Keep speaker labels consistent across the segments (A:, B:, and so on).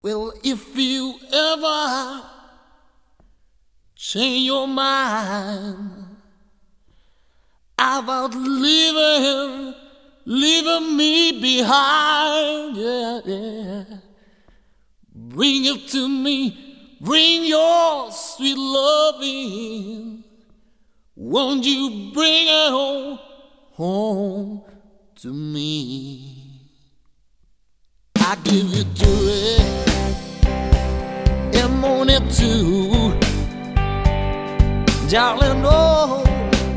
A: Well, if you ever change your mind about leaving me behind, yeah, yeah. Bring it to me, bring your sweet loving. Won't you bring it home to me? I give you joy and money too, darling. Oh,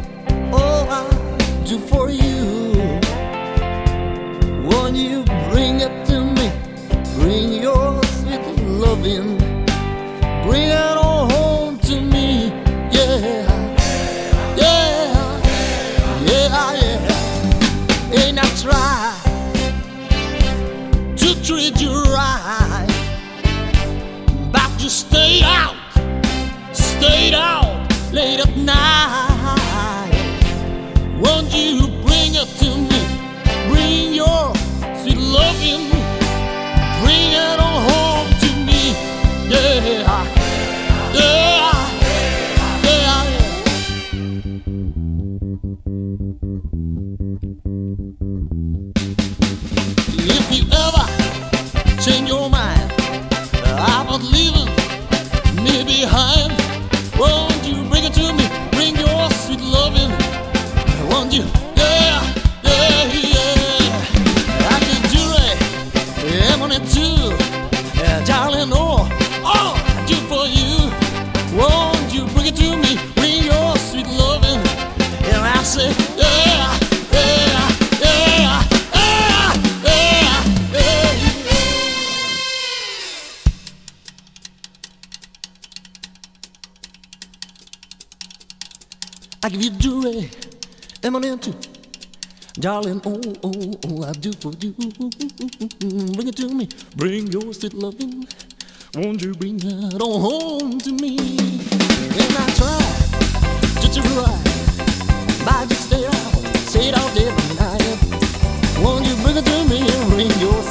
A: I do for you. Won't you bring it to me? Bring your sweet loving. Bring it on home to me. Yeah, yeah, yeah, yeah. Ain't I try to treat you right, but you stayed out late at night. Won't you bring it to me? Bring your sweet loving. Bring it on home to me. Yeah, yeah, yeah, yeah. If you ever change your mind about leaving me behind, won't you bring it to me? Bring your sweet loving. Won't you? Yeah, yeah, yeah. I can do it. I'm on it too, yeah, darling. Oh, I do for you. Won't you bring it to me? Bring your sweet loving. And I say, yeah, yeah, yeah, yeah, yeah, yeah. I give you jewelry, emerald too, darling. Oh, I do for you. Bring it to me, bring your sweet loving. Won't you bring that on home to me? And I try to do right, but you stay out every night. Won't you bring it to me and bring your